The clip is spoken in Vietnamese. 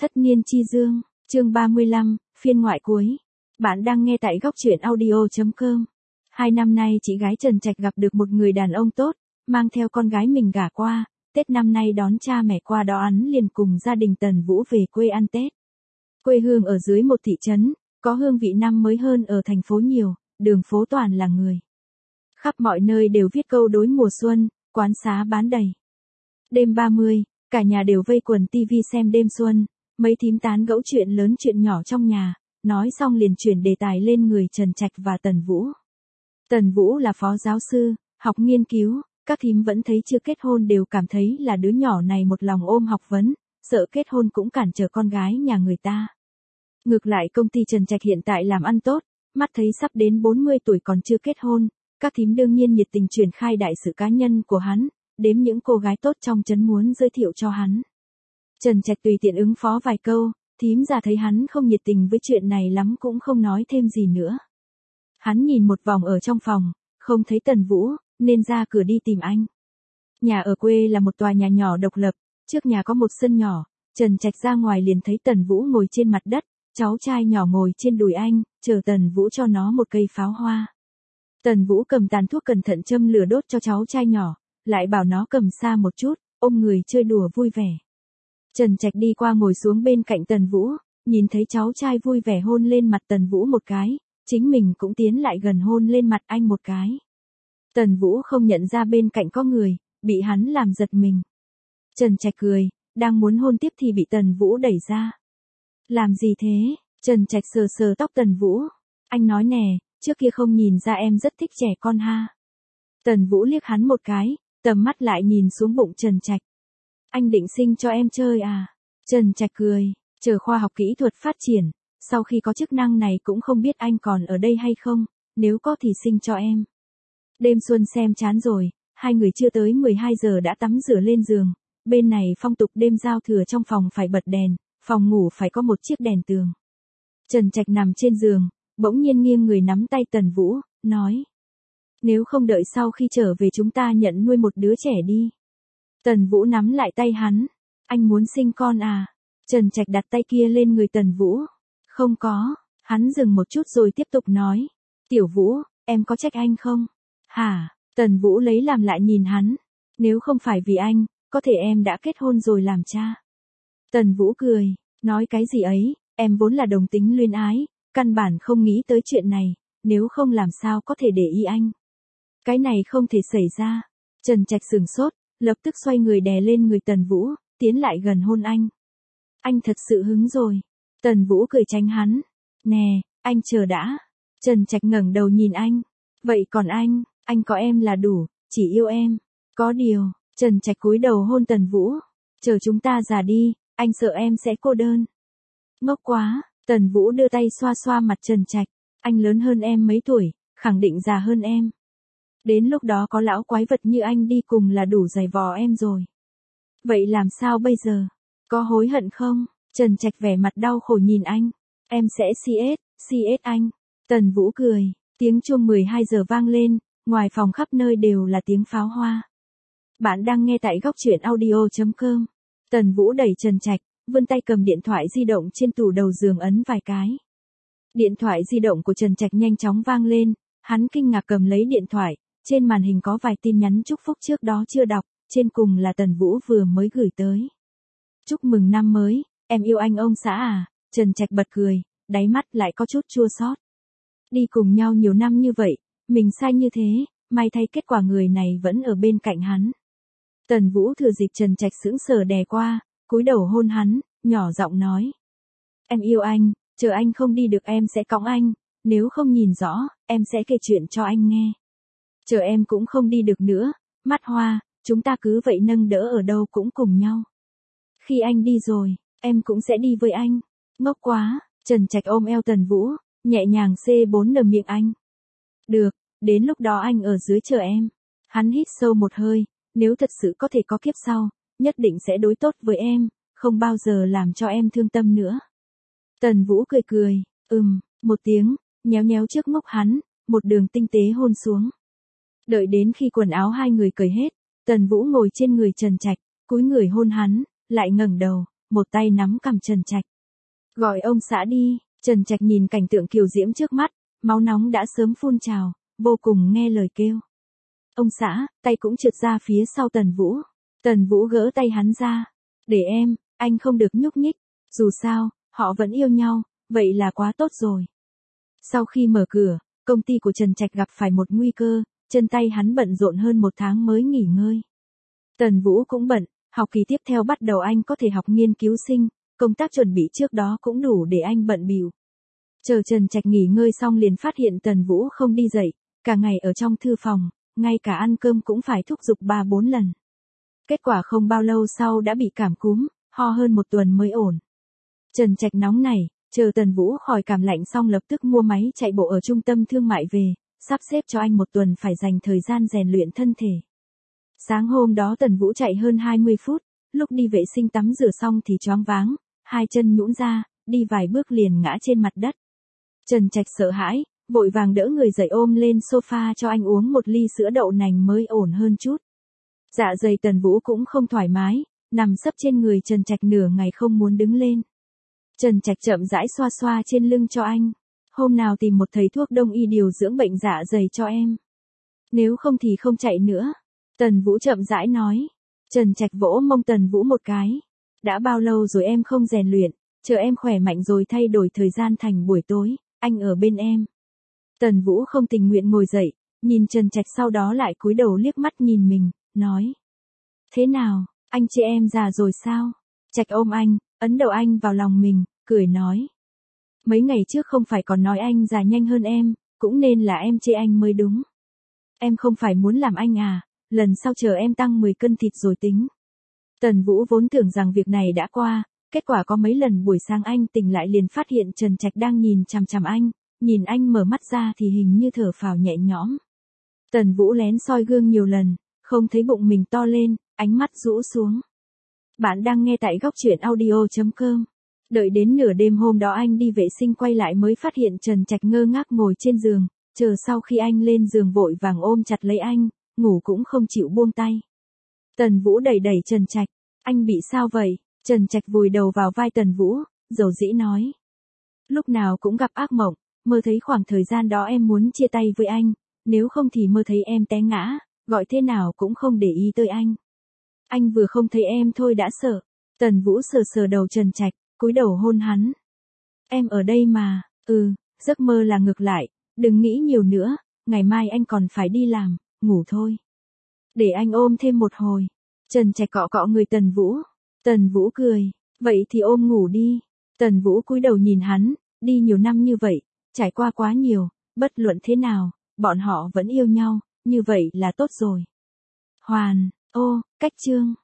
Thất niên chi dương, chương 35, phiên ngoại cuối. Bạn đang nghe tại góc truyện audio.com. 2 năm nay chị gái Trần Trạch gặp được một người đàn ông tốt, mang theo con gái mình gả qua, Tết năm nay đón cha mẹ qua đó hắn liền cùng gia đình Tần Vũ về quê ăn Tết. Quê hương ở dưới một thị trấn, có hương vị năm mới hơn ở thành phố nhiều, đường phố toàn là người. Khắp mọi nơi đều viết câu đối mùa xuân, quán xá bán đầy. Đêm 30, cả nhà đều vây quần tivi xem đêm xuân, mấy thím tán gẫu chuyện lớn chuyện nhỏ trong nhà, nói xong liền chuyển đề tài lên người Trần Trạch và Tần Vũ. Tần Vũ là phó giáo sư, học nghiên cứu, các thím vẫn thấy chưa kết hôn đều cảm thấy là đứa nhỏ này một lòng ôm học vấn, sợ kết hôn cũng cản trở con gái nhà người ta. Ngược lại công ty Trần Trạch hiện tại làm ăn tốt, mắt thấy sắp đến 40 tuổi còn chưa kết hôn, các thím đương nhiên nhiệt tình triển khai đại sự cá nhân của hắn, đếm những cô gái tốt trong trấn muốn giới thiệu cho hắn. Trần Trạch tùy tiện ứng phó vài câu, thím già thấy hắn không nhiệt tình với chuyện này lắm cũng không nói thêm gì nữa. Hắn nhìn một vòng ở trong phòng, không thấy Tần Vũ, nên ra cửa đi tìm anh. Nhà ở quê là một tòa nhà nhỏ độc lập, trước nhà có một sân nhỏ, Trần Trạch ra ngoài liền thấy Tần Vũ ngồi trên mặt đất, cháu trai nhỏ ngồi trên đùi anh, chờ Tần Vũ cho nó một cây pháo hoa. Tần Vũ cầm tàn thuốc cẩn thận châm lửa đốt cho cháu trai nhỏ, lại bảo nó cầm xa một chút, ôm người chơi đùa vui vẻ. Trần Trạch đi qua ngồi xuống bên cạnh Tần Vũ, nhìn thấy cháu trai vui vẻ hôn lên mặt Tần Vũ một cái, chính mình cũng tiến lại gần hôn lên mặt anh một cái. Tần Vũ không nhận ra bên cạnh có người, bị hắn làm giật mình. Trần Trạch cười, đang muốn hôn tiếp thì bị Tần Vũ đẩy ra. Làm gì thế? Trần Trạch sờ sờ tóc Tần Vũ. Anh nói nè, trước kia không nhìn ra em rất thích trẻ con ha. Tần Vũ liếc hắn một cái, tầm mắt lại nhìn xuống bụng Trần Trạch. Anh định sinh cho em chơi à? Trần Trạch cười, chờ khoa học kỹ thuật phát triển, sau khi có chức năng này cũng không biết anh còn ở đây hay không, nếu có thì sinh cho em. Đêm xuân xem chán rồi, hai người chưa tới 12 giờ đã tắm rửa lên giường, bên này phong tục đêm giao thừa trong phòng phải bật đèn, phòng ngủ phải có một chiếc đèn tường. Trần Trạch nằm trên giường, bỗng nhiên nghiêng người nắm tay Tần Vũ, nói. Nếu không đợi sau khi trở về chúng ta nhận nuôi một đứa trẻ đi. Tần Vũ nắm lại tay hắn. Anh muốn sinh con à? Trần Trạch đặt tay kia lên người Tần Vũ. Không có. Hắn dừng một chút rồi tiếp tục nói. Tiểu Vũ, em có trách anh không? Hả? Tần Vũ lấy làm lại nhìn hắn. Nếu không phải vì anh, có thể em đã kết hôn rồi làm cha. Tần Vũ cười. Nói cái gì ấy, em vốn là đồng tính luyến ái, căn bản không nghĩ tới chuyện này, nếu không làm sao có thể để ý anh. Cái này không thể xảy ra. Trần Trạch sửng sốt, lập tức xoay người đè lên người Tần Vũ, tiến lại gần hôn anh. Anh thật sự hứng rồi. Tần Vũ cười tránh hắn. Nè, anh chờ đã. Trần Trạch ngẩng đầu nhìn anh. Vậy còn anh có em là đủ, chỉ yêu em. Có điều, Trần Trạch cúi đầu hôn Tần Vũ. Chờ chúng ta già đi, anh sợ em sẽ cô đơn. Ngốc quá, Tần Vũ đưa tay xoa xoa mặt Trần Trạch. Anh lớn hơn em mấy tuổi, khẳng định già hơn em. Đến lúc đó có lão quái vật như anh đi cùng là đủ giày vò em rồi. Vậy làm sao bây giờ? Có hối hận không? Trần Trạch vẻ mặt đau khổ nhìn anh. Em sẽ CS anh. Tần Vũ cười, tiếng chuông 12 giờ vang lên, ngoài phòng khắp nơi đều là tiếng pháo hoa. Bạn đang nghe tại góc truyện audio.com. Tần Vũ đẩy Trần Trạch, vươn tay cầm điện thoại di động trên tủ đầu giường ấn vài cái. Điện thoại di động của Trần Trạch nhanh chóng vang lên, hắn kinh ngạc cầm lấy điện thoại, trên màn hình có vài tin nhắn chúc phúc trước đó chưa đọc, trên cùng là Tần Vũ vừa mới gửi tới. Chúc mừng năm mới, em yêu anh ông xã à? Trần Trạch bật cười, đáy mắt lại có chút chua xót. Đi cùng nhau nhiều năm như vậy, mình sai như thế, may thay kết quả người này vẫn ở bên cạnh hắn. Tần Vũ thừa dịp Trần Trạch sững sờ đè qua, cúi đầu hôn hắn, nhỏ giọng nói. Em yêu anh, chờ anh không đi được em sẽ cõng anh, nếu không nhìn rõ, em sẽ kể chuyện cho anh nghe. Chờ em cũng không đi được nữa, mắt hoa, chúng ta cứ vậy nâng đỡ ở đâu cũng cùng nhau. Khi anh đi rồi, em cũng sẽ đi với anh. Ngốc quá, Trần Trạch ôm eo Tần Vũ, nhẹ nhàng C4 miệng anh. Được, đến lúc đó anh ở dưới chờ em. Hắn hít sâu một hơi, nếu thật sự có thể có kiếp sau, nhất định sẽ đối tốt với em, không bao giờ làm cho em thương tâm nữa. Tần Vũ cười cười, một tiếng, nhéo nhéo trước ngốc hắn, một đường tinh tế hôn xuống. Đợi đến khi quần áo hai người cởi hết, Tần Vũ ngồi trên người Trần Trạch, cúi người hôn hắn, lại ngẩng đầu, một tay nắm cằm Trần Trạch. Gọi ông xã đi, Trần Trạch nhìn cảnh tượng kiều diễm trước mắt, máu nóng đã sớm phun trào, vô cùng nghe lời kêu. Ông xã, tay cũng trượt ra phía sau Tần Vũ. Tần Vũ gỡ tay hắn ra. Để em, anh không được nhúc nhích. Dù sao, họ vẫn yêu nhau, vậy là quá tốt rồi. Sau khi mở cửa, công ty của Trần Trạch gặp phải một nguy cơ, chân tay hắn bận rộn hơn 1 tháng mới nghỉ ngơi. Tần Vũ cũng bận, học kỳ tiếp theo bắt đầu anh có thể học nghiên cứu sinh, công tác chuẩn bị trước đó cũng đủ để anh bận bịu. Chờ Trần Trạch nghỉ ngơi xong liền phát hiện Tần Vũ không đi dậy, cả ngày ở trong thư phòng, ngay cả ăn cơm cũng phải thúc giục 3-4 lần. Kết quả không bao lâu sau đã bị cảm cúm, ho hơn 1 tuần mới ổn. Trần Trạch nóng nảy, chờ Tần Vũ khỏi cảm lạnh xong lập tức mua máy chạy bộ ở trung tâm thương mại về, sắp xếp cho anh 1 tuần phải dành thời gian rèn luyện thân thể. Sáng hôm đó Tần Vũ chạy hơn 20 phút, lúc đi vệ sinh tắm rửa xong thì choáng váng, 2 chân nhũn ra, đi vài bước liền ngã trên mặt đất. Trần Trạch sợ hãi, vội vàng đỡ người dậy ôm lên sofa cho anh uống 1 ly sữa đậu nành mới ổn hơn chút. Dạ dày Tần Vũ cũng không thoải mái, nằm sấp trên người Trần Trạch nửa ngày không muốn đứng lên. Trần Trạch chậm rãi xoa xoa trên lưng cho anh. Hôm nào tìm một thầy thuốc đông y điều dưỡng bệnh dạ dày cho em. Nếu không thì không chạy nữa. Tần Vũ chậm rãi nói. Trần Trạch vỗ mông Tần Vũ một cái. Đã bao lâu rồi em không rèn luyện, chờ em khỏe mạnh rồi thay đổi thời gian thành buổi tối, anh ở bên em. Tần Vũ không tình nguyện ngồi dậy, nhìn Trần Trạch sau đó lại cúi đầu liếc mắt nhìn mình, nói. Thế nào, anh chê em già rồi sao? Trạch ôm anh, ấn đầu anh vào lòng mình, cười nói. Mấy ngày trước không phải còn nói anh già nhanh hơn em, cũng nên là em chê anh mới đúng. Em không phải muốn làm anh à, lần sau chờ em tăng 10 cân thịt rồi tính. Tần Vũ vốn tưởng rằng việc này đã qua, kết quả có mấy lần buổi sáng anh tỉnh lại liền phát hiện Trần Trạch đang nhìn chằm chằm anh, nhìn anh mở mắt ra thì hình như thở phào nhẹ nhõm. Tần Vũ lén soi gương nhiều lần, không thấy bụng mình to lên, ánh mắt rũ xuống. Bạn đang nghe tại góc truyện audio.com. Đợi đến nửa đêm hôm đó anh đi vệ sinh quay lại mới phát hiện Trần Trạch ngơ ngác ngồi trên giường, chờ sau khi anh lên giường vội vàng ôm chặt lấy anh, ngủ cũng không chịu buông tay. Tần Vũ đẩy đẩy Trần Trạch, anh bị sao vậy? Trần Trạch vùi đầu vào vai Tần Vũ, dầu dĩ nói. Lúc nào cũng gặp ác mộng, mơ thấy khoảng thời gian đó em muốn chia tay với anh, nếu không thì mơ thấy em té ngã, gọi thế nào cũng không để ý tới anh. Anh vừa không thấy em thôi đã sợ. Tần Vũ sờ sờ đầu Trần Trạch, cúi đầu hôn hắn. Em ở đây mà, giấc mơ là ngược lại, đừng nghĩ nhiều nữa, ngày mai anh còn phải đi làm, ngủ thôi. Để anh ôm thêm một hồi. Trần Trạch cọ cọ người Tần Vũ. Tần Vũ cười, vậy thì ôm ngủ đi. Tần Vũ cúi đầu nhìn hắn, đi nhiều năm như vậy, trải qua quá nhiều, bất luận thế nào, bọn họ vẫn yêu nhau, như vậy là tốt rồi. Hoàn, cách chương.